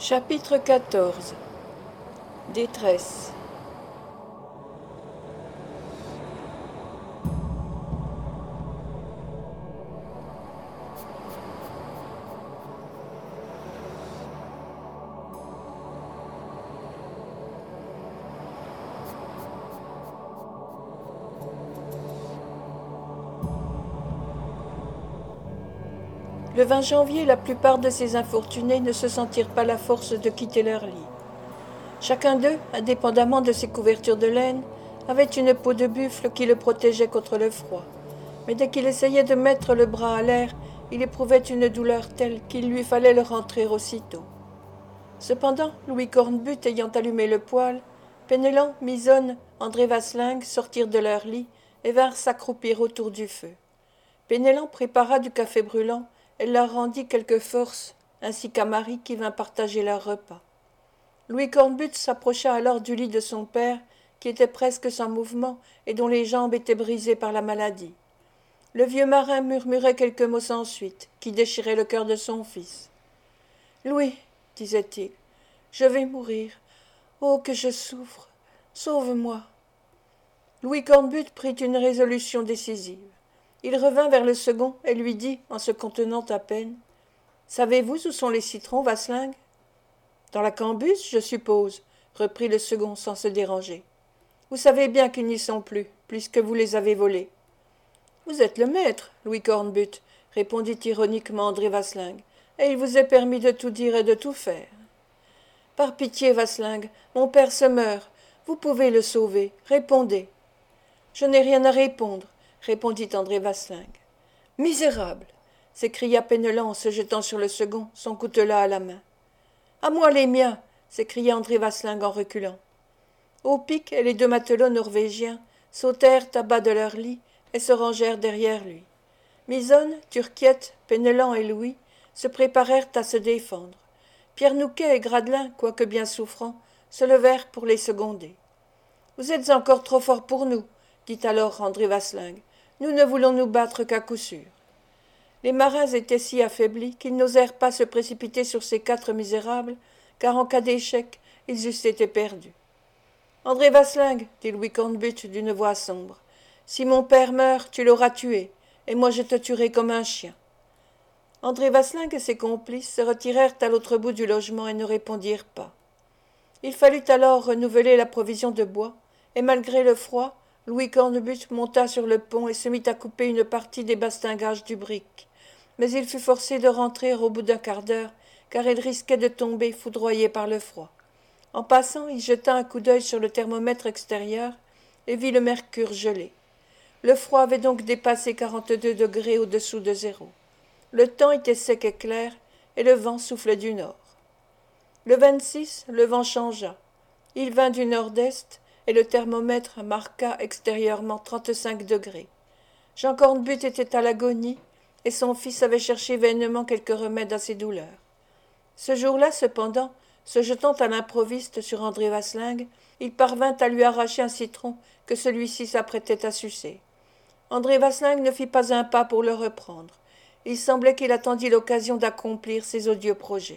Chapitre 14. Détresse. Le 20 janvier, la plupart de ces infortunés ne se sentirent pas la force de quitter leur lit. Chacun d'eux, indépendamment de ses couvertures de laine, avait une peau de buffle qui le protégeait contre le froid. Mais dès qu'il essayait de mettre le bras à l'air, il éprouvait une douleur telle qu'il lui fallait le rentrer aussitôt. Cependant, Louis Cornbutte ayant allumé le poêle, Penellan, Misonne, André Vasling sortirent de leur lit et vinrent s'accroupir autour du feu. Penellan prépara du café brûlant et leur rendit quelques forces, ainsi qu'à Marie qui vint partager leur repas. Louis Cornbutte s'approcha alors du lit de son père, qui était presque sans mouvement et dont les jambes étaient brisées par la maladie. Le vieux marin murmurait quelques mots sans suite, qui déchiraient le cœur de son fils. « Louis, disait-il, je vais mourir. Oh, que je souffre! Sauve-moi !» Louis Cornbutte prit une résolution décisive. Il revint vers le second et lui dit, en se contenant à peine, « Savez-vous où sont les citrons, Vasling ?»« Dans la cambuse, je suppose, » reprit le second sans se déranger. « Vous savez bien qu'ils n'y sont plus, puisque vous les avez volés. »« Vous êtes le maître, Louis Cornbutte, » répondit ironiquement André Vasling, « et il vous est permis de tout dire et de tout faire. »« Par pitié, Vasling, mon père se meurt. Vous pouvez le sauver. Répondez. »« Je n'ai rien à répondre, » répondit André Vasling. « Misérable !» s'écria Penellan en se jetant sur le second, son coutelas à la main. « À moi les miens !» s'écria André Vasling en reculant. Au pic et les deux matelots norvégiens sautèrent à bas de leur lit et se rangèrent derrière lui. Misonne, Turquiette, Penellan et Louis se préparèrent à se défendre. Pierre Nouquet et Gradelin, quoique bien souffrants, se levèrent pour les seconder. « Vous êtes encore trop forts pour nous, » dit alors André Vasling. « Nous ne voulons nous battre qu'à coup sûr. » Les marins étaient si affaiblis qu'ils n'osèrent pas se précipiter sur ces quatre misérables, car en cas d'échec, ils eussent été perdus. « André Vasling, dit Louis Cornbutte d'une voix sombre, si mon père meurt, tu l'auras tué, et moi je te tuerai comme un chien. » André Vasling et ses complices se retirèrent à l'autre bout du logement et ne répondirent pas. Il fallut alors renouveler la provision de bois, et malgré le froid, Louis Cornbutte monta sur le pont et se mit à couper une partie des bastingages du brick. Mais il fut forcé de rentrer au bout d'un quart d'heure, car il risquait de tomber foudroyé par le froid. En passant, il jeta un coup d'œil sur le thermomètre extérieur et vit le mercure gelé. Le froid avait donc dépassé 42 degrés au-dessous de zéro. Le temps était sec et clair, et le vent soufflait du nord. Le 26, le vent changea. Il vint du nord-est, et le thermomètre marqua extérieurement 35 degrés. Jean Cornbutte était à l'agonie, et son fils avait cherché vainement quelque remède à ses douleurs. Ce jour-là, cependant, se jetant à l'improviste sur André Vasling, il parvint à lui arracher un citron que celui-ci s'apprêtait à sucer. André Vasling ne fit pas un pas pour le reprendre. Il semblait qu'il attendît l'occasion d'accomplir ses odieux projets.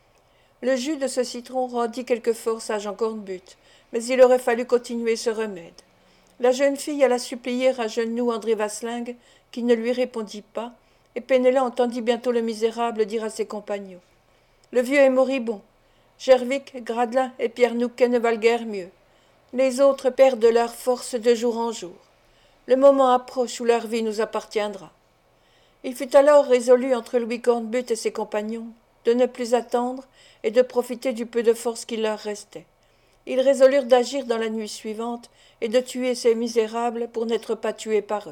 Le jus de ce citron rendit quelque force à Jean Cornbutte, mais il aurait fallu continuer ce remède. La jeune fille alla supplier à genoux André Vasling, qui ne lui répondit pas, et Penellan entendit bientôt le misérable dire à ses compagnons. « Le vieux est moribond. Gervic, Gradelin et Pierre Nouquet ne valent guère mieux. Les autres perdent leur force de jour en jour. Le moment approche où leur vie nous appartiendra. » Il fut alors résolu entre Louis Cornbutte et ses compagnons de ne plus attendre et de profiter du peu de force qu'il leur restait. Ils résolurent d'agir dans la nuit suivante et de tuer ces misérables pour n'être pas tués par eux.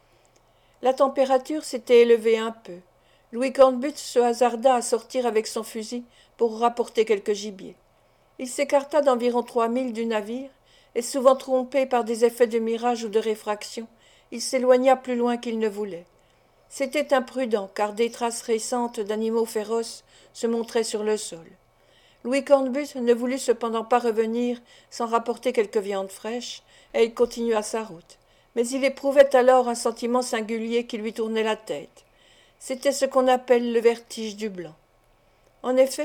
La température s'était élevée un peu. Louis Cornbutte se hasarda à sortir avec son fusil pour rapporter quelque gibier. Il s'écarta d'environ 3 milles du navire, et souvent trompé par des effets de mirage ou de réfraction, il s'éloigna plus loin qu'il ne voulait. C'était imprudent, car des traces récentes d'animaux féroces se montraient sur le sol. Louis Cornbutte ne voulut cependant pas revenir sans rapporter quelque viande fraîche, et il continua sa route. Mais il éprouvait alors un sentiment singulier qui lui tournait la tête. C'était ce qu'on appelle le vertige du blanc. En effet,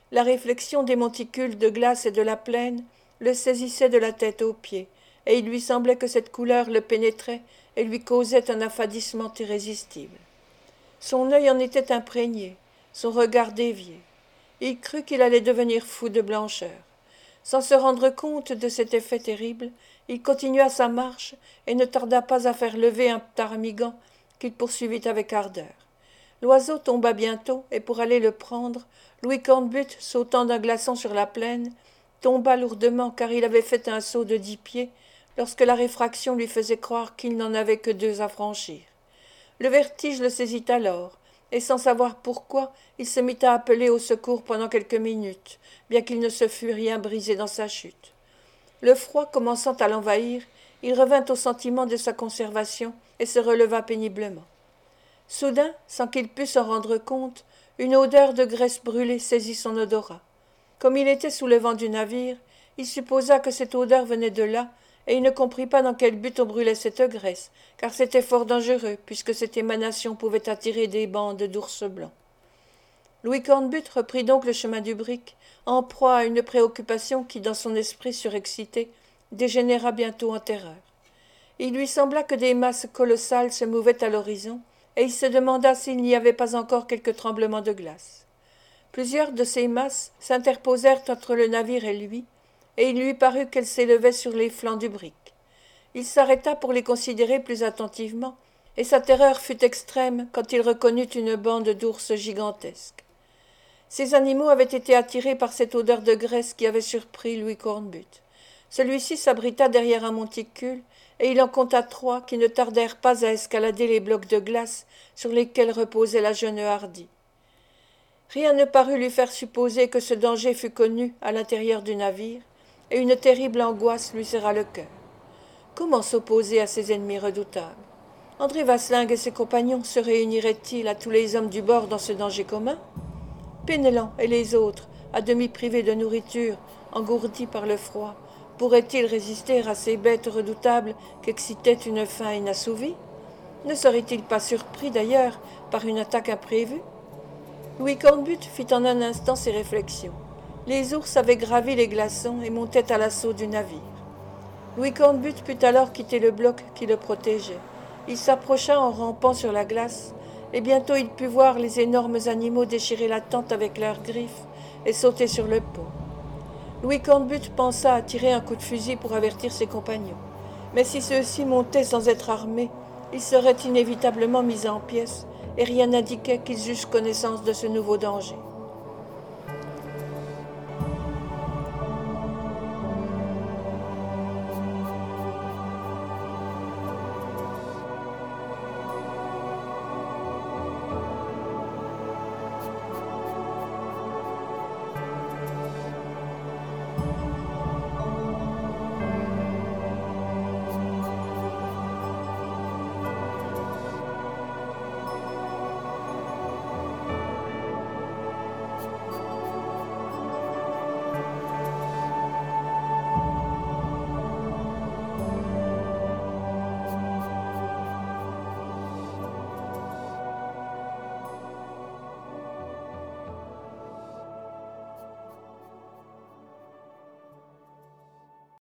La réflexion des monticules de glace et de la plaine le saisissait de la tête aux pieds, et il lui semblait que cette couleur le pénétrait et lui causait un affadissement irrésistible. Son œil en était imprégné, son regard dévié. Il crut qu'il allait devenir fou de blancheur. Sans se rendre compte de cet effet terrible, il continua sa marche et ne tarda pas à faire lever un ptarmigan qu'il poursuivit avec ardeur. L'oiseau tomba bientôt, et pour aller le prendre, Louis Cornbutte, sautant d'un glaçon sur la plaine, tomba lourdement car il avait fait un saut de 10 pieds lorsque la réfraction lui faisait croire qu'il n'en avait que 2 à franchir. Le vertige le saisit alors, et sans savoir pourquoi, il se mit à appeler au secours pendant quelques minutes, bien qu'il ne se fût rien brisé dans sa chute. Le froid commençant à l'envahir, il revint au sentiment de sa conservation et se releva péniblement. Soudain, sans qu'il pût s'en rendre compte, une odeur de graisse brûlée saisit son odorat. Comme il était sous le vent du navire, il supposa que cette odeur venait de là, et il ne comprit pas dans quel but on brûlait cette graisse, car c'était fort dangereux, puisque cette émanation pouvait attirer des bandes d'ours blancs. Louis Cornbutte reprit donc le chemin du brick, en proie à une préoccupation qui, dans son esprit surexcité, dégénéra bientôt en terreur. Il lui sembla que des masses colossales se mouvaient à l'horizon, et il se demanda s'il n'y avait pas encore quelque tremblement de glace. Plusieurs de ces masses s'interposèrent entre le navire et lui, et il lui parut qu'elles s'élevaient sur les flancs du brick. Il s'arrêta pour les considérer plus attentivement, et sa terreur fut extrême quand il reconnut une bande d'ours gigantesques. Ces animaux avaient été attirés par cette odeur de graisse qui avait surpris Louis Cornbutte. Celui-ci s'abrita derrière un monticule, et il en compta 3 qui ne tardèrent pas à escalader les blocs de glace sur lesquels reposait la jeune hardie. Rien ne parut lui faire supposer que ce danger fût connu à l'intérieur du navire, et une terrible angoisse lui serra le cœur. Comment s'opposer à ces ennemis redoutables? André Vasling et ses compagnons se réuniraient-ils à tous les hommes du bord dans ce danger commun? Penellan et les autres, à demi privés de nourriture, engourdis par le froid, pourraient-ils résister à ces bêtes redoutables qu'excitait une faim inassouvie? Ne seraient-ils pas surpris d'ailleurs par une attaque imprévue? Louis Cornbutte fit en un instant ses réflexions. Les ours avaient gravi les glaçons et montaient à l'assaut du navire. Louis Cornbutte put alors quitter le bloc qui le protégeait. Il s'approcha en rampant sur la glace, et bientôt il put voir les énormes animaux déchirer la tente avec leurs griffes et sauter sur le pont. Louis Cornbutte pensa à tirer un coup de fusil pour avertir ses compagnons. Mais si ceux-ci montaient sans être armés, ils seraient inévitablement mis en pièces, et rien n'indiquait qu'ils eussent connaissance de ce nouveau danger.